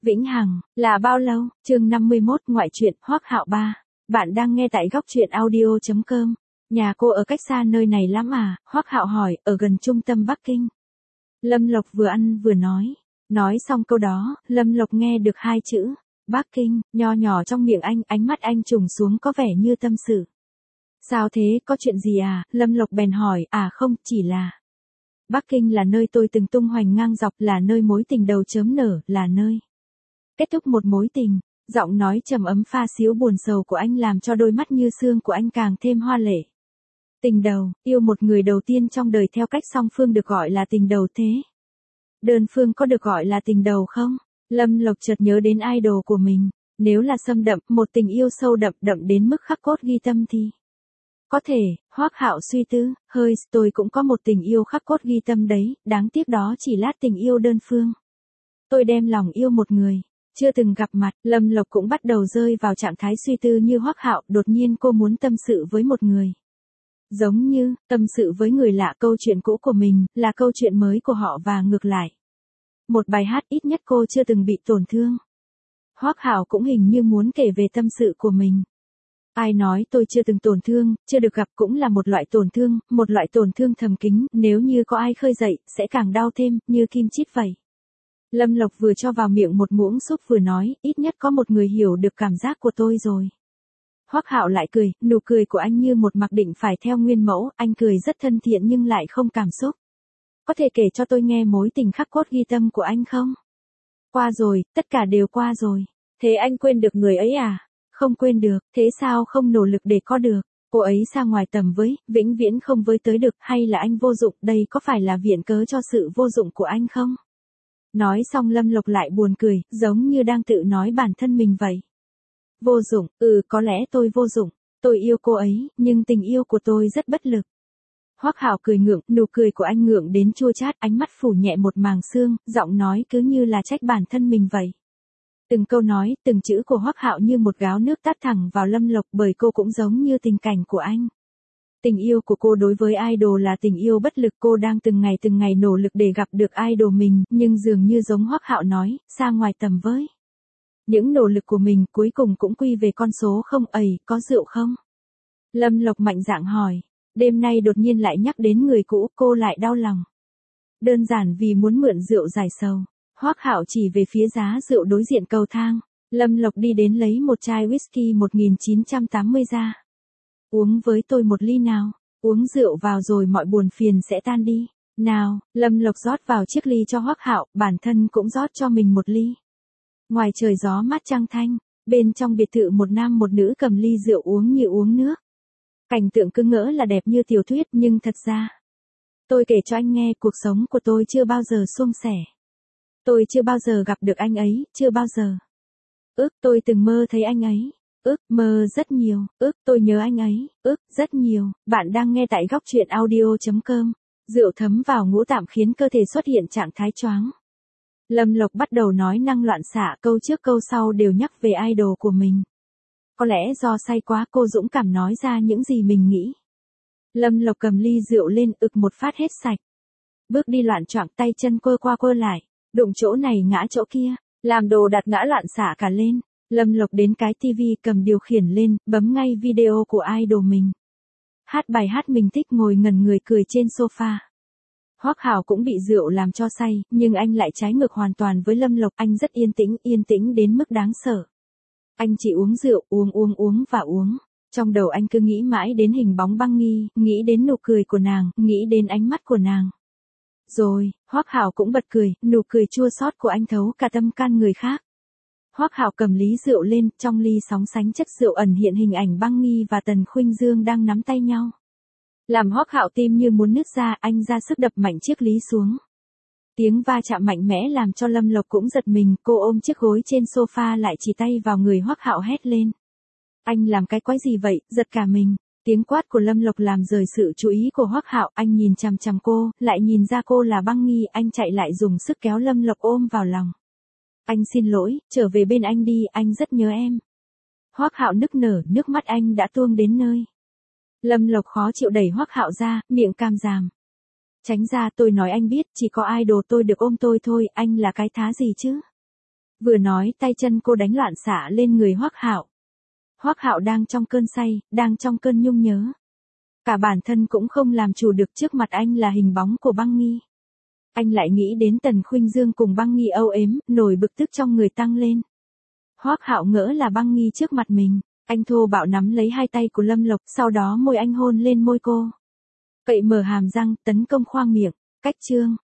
Vĩnh hằng, là bao lâu? Chương 51, ngoại truyện, Hoắc Hạo 3. Bạn đang nghe tại góc truyện audio.com. Nhà cô ở cách xa nơi này lắm à? Hoắc Hạo hỏi, ở gần trung tâm Bắc Kinh. Lâm Lộc vừa ăn vừa nói. Nói xong câu đó, Lâm Lộc nghe được hai chữ. Bắc Kinh, nho nhỏ trong miệng anh, ánh mắt anh trùng xuống có vẻ như tâm sự. Sao thế, có chuyện gì à? Lâm Lộc bèn hỏi, à không, chỉ là... Bắc Kinh là nơi tôi từng tung hoành ngang dọc, là nơi mối tình đầu chớm nở, là nơi kết thúc một mối tình. Giọng nói trầm ấm pha xíu buồn sầu của anh làm cho đôi mắt như xương của anh càng thêm hoa lệ. Tình đầu, yêu một người đầu tiên trong đời theo cách song phương được gọi là tình đầu thế. Đơn phương có được gọi là tình đầu không? Lâm Lộc chợt nhớ đến idol của mình. Nếu là xâm đậm, một tình yêu sâu đậm đậm đến mức khắc cốt ghi tâm thì... Có thể, Hoắc Hạo suy tư, tôi cũng có một tình yêu khắc cốt ghi tâm đấy, đáng tiếc đó chỉ là tình yêu đơn phương. Tôi đem lòng yêu một người, chưa từng gặp mặt. Lâm Lộc cũng bắt đầu rơi vào trạng thái suy tư như Hoắc Hạo, đột nhiên cô muốn tâm sự với một người. Giống như, tâm sự với người lạ câu chuyện cũ của mình, là câu chuyện mới của họ và ngược lại. Một bài hát ít nhất cô chưa từng bị tổn thương. Hoắc Hạo cũng hình như muốn kể về tâm sự của mình. Ai nói tôi chưa từng tổn thương, chưa được gặp cũng là một loại tổn thương thầm kín, nếu như có ai khơi dậy, sẽ càng đau thêm, như kim chít vậy. Lâm Lộc vừa cho vào miệng một muỗng súp vừa nói, ít nhất có một người hiểu được cảm giác của tôi rồi. Hoắc Hạo lại cười, nụ cười của anh như một mặc định phải theo nguyên mẫu, anh cười rất thân thiện nhưng lại không cảm xúc. Có thể kể cho tôi nghe mối tình khắc cốt ghi tâm của anh không? Qua rồi, tất cả đều qua rồi. Thế anh quên được người ấy à? Không quên được, thế sao không nỗ lực để có được? Cô ấy xa ngoài tầm với, vĩnh viễn không với tới được, hay là anh vô dụng, đây có phải là viện cớ cho sự vô dụng của anh không? Nói xong Lâm Lộc lại buồn cười, giống như đang tự nói bản thân mình vậy. Vô dụng, có lẽ tôi vô dụng, tôi yêu cô ấy, nhưng tình yêu của tôi rất bất lực. Hoắc Hạo cười ngượng, nụ cười của anh ngượng đến chua chát, ánh mắt phủ nhẹ một màng sương, giọng nói cứ như là trách bản thân mình vậy. Từng câu nói, từng chữ của Hoắc Hạo như một gáo nước tát thẳng vào Lâm Lộc, bởi cô cũng giống như tình cảnh của anh. Tình yêu của cô đối với idol là tình yêu bất lực, cô đang từng ngày nỗ lực để gặp được idol mình, nhưng dường như giống Hoắc Hạo nói, xa ngoài tầm với. Những nỗ lực của mình cuối cùng cũng quy về con số không. Có rượu không? Lâm Lộc mạnh dạn hỏi. Đêm nay đột nhiên lại nhắc đến người cũ, cô lại đau lòng. Đơn giản vì muốn mượn rượu giải sầu. Hoắc Hạo chỉ về phía giá rượu đối diện cầu thang. Lâm Lộc đi đến lấy một chai whisky 1980 ra. Uống với tôi một ly nào. Uống rượu vào rồi mọi buồn phiền sẽ tan đi. Nào, Lâm Lộc rót vào chiếc ly cho Hoắc Hạo, bản thân cũng rót cho mình một ly. Ngoài trời gió mát trăng thanh, bên trong biệt thự một nam một nữ cầm ly rượu uống như uống nước. Cảnh tượng cứ ngỡ là đẹp như tiểu thuyết nhưng thật ra. Tôi kể cho anh nghe cuộc sống của tôi chưa bao giờ suôn sẻ. Tôi chưa bao giờ gặp được anh ấy, chưa bao giờ. Tôi từng mơ thấy anh ấy. Mơ rất nhiều. Tôi nhớ anh ấy. Rất nhiều. Bạn đang nghe tại góc truyện audio.com. Rượu thấm vào ngũ tạng khiến cơ thể xuất hiện trạng thái choáng. Lâm Lộc bắt đầu nói năng loạn xạ, câu trước câu sau đều nhắc về idol của mình. Có lẽ do say quá cô dũng cảm nói ra những gì mình nghĩ. Lâm Lộc cầm ly rượu lên, một phát hết sạch. Bước đi loạn choạng, tay chân quơ qua quơ lại, đụng chỗ này ngã chỗ kia, làm đồ đặt ngã loạn xạ cả lên. Lâm Lộc đến cái tivi cầm điều khiển lên, bấm ngay video của idol mình. Hát bài hát mình thích, ngồi ngẩn người cười trên sofa. Hoắc Hạo cũng bị rượu làm cho say, nhưng anh lại trái ngược hoàn toàn với Lâm Lộc, anh rất yên tĩnh đến mức đáng sợ. Anh chỉ uống rượu, uống và uống. Trong đầu anh cứ nghĩ mãi đến hình bóng Băng Nghi, nghĩ đến nụ cười của nàng, nghĩ đến ánh mắt của nàng. Rồi, Hoắc Hạo cũng bật cười, nụ cười chua xót của anh thấu cả tâm can người khác. Hoắc Hạo cầm ly rượu lên, trong ly sóng sánh chất rượu ẩn hiện hình ảnh Băng Nghi và Tần Khuynh Dương đang nắm tay nhau. Làm Hoắc Hạo tim như muốn nứt ra, anh ra sức đập mạnh chiếc ly xuống. Tiếng va chạm mạnh mẽ làm cho Lâm Lộc cũng giật mình, cô ôm chiếc gối trên sofa lại chỉ tay vào người Hoắc Hạo hét lên. Anh làm cái quái gì vậy, giật cả mình. Tiếng quát của Lâm Lộc làm rời sự chú ý của Hoắc Hạo, anh nhìn chằm chằm cô, lại nhìn ra cô là Băng Nghi, anh chạy lại dùng sức kéo Lâm Lộc ôm vào lòng. Anh xin lỗi, trở về bên anh đi, anh rất nhớ em. Hoắc Hạo nức nở, nước mắt anh đã tuôn đến nơi. Lâm Lộc khó chịu đẩy Hoắc Hạo ra, miệng cam giảm. Tránh ra, tôi nói anh biết, chỉ có idol tôi được ôm tôi thôi, anh là cái thá gì chứ? Vừa nói tay chân cô đánh loạn xạ lên người Hoắc Hạo. Hoắc Hạo đang trong cơn say, đang trong cơn nhung nhớ. Cả bản thân cũng không làm chủ được, trước mặt anh là hình bóng của Băng Nghi. Anh lại nghĩ đến Tần Khuynh Dương cùng Băng Nghi âu yếm, nổi bực tức trong người tăng lên. Hoắc Hạo ngỡ là Băng Nghi trước mặt mình, anh thô bạo nắm lấy hai tay của Lâm Lộc, sau đó môi anh hôn lên môi cô. Cậy mở hàm răng, tấn công khoang miệng, cách chương.